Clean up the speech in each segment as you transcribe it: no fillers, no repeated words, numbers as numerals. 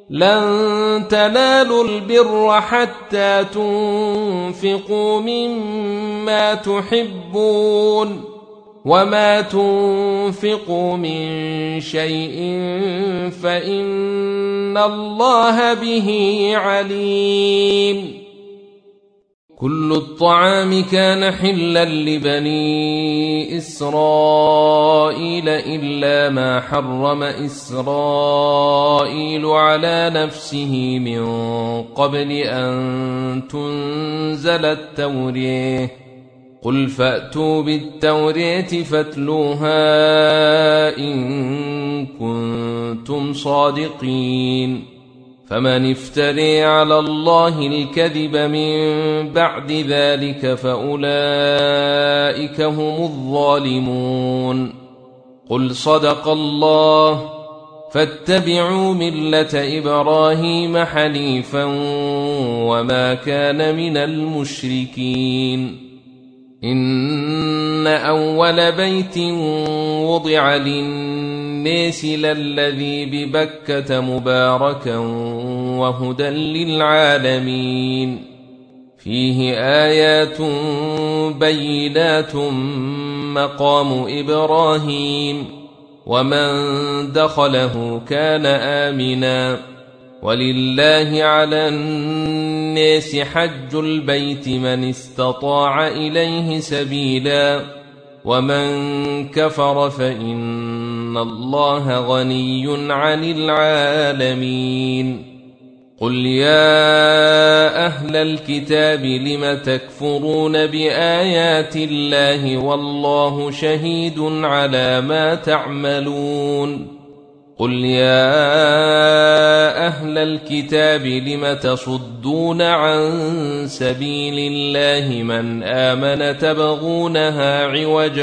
لن تنالوا البر حتى تنفقوا مما تحبون وما تنفقوا من شيء فإن الله به عليم. كل الطعام كان حلا لبني إسرائيل إلا ما حرم إسرائيل على نفسه من قبل أن تنزل التوراة. قل فأتوا بالتوراة فاتلوها إن كنتم صادقين. فمن افتري على الله الكذب من بعد ذلك فأولئك هم الظالمون. قل صدق الله فاتبعوا ملة إبراهيم حنيفا وما كان من المشركين. إن أول بيت وضع للناس للذي ببكة مباركا وهدى للعالمين. فيه آيات بينات مقام إبراهيم ومن دخله كان آمنا. ولله على الناس حج البيت من استطاع إليه سبيلا ومن كفر فإن الله غني عن العالمين. قل يا أهل الكتاب لم تكفرون بآيات الله والله شهيد على ما تعملون. قل يا أهل الكتاب لم تصدون عن سبيل الله من آمن تبغونها عوجا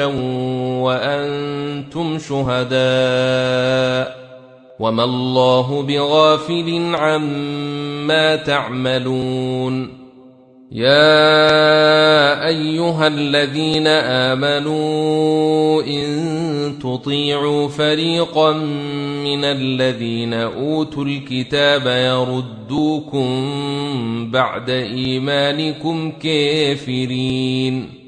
وأنتم شهداء وما الله بغافل عما تعملون. يا أيها الذين آمنوا إن تطيعوا فريقا من الذين أوتوا الكتاب يردوكم بعد إيمانكم كافرين.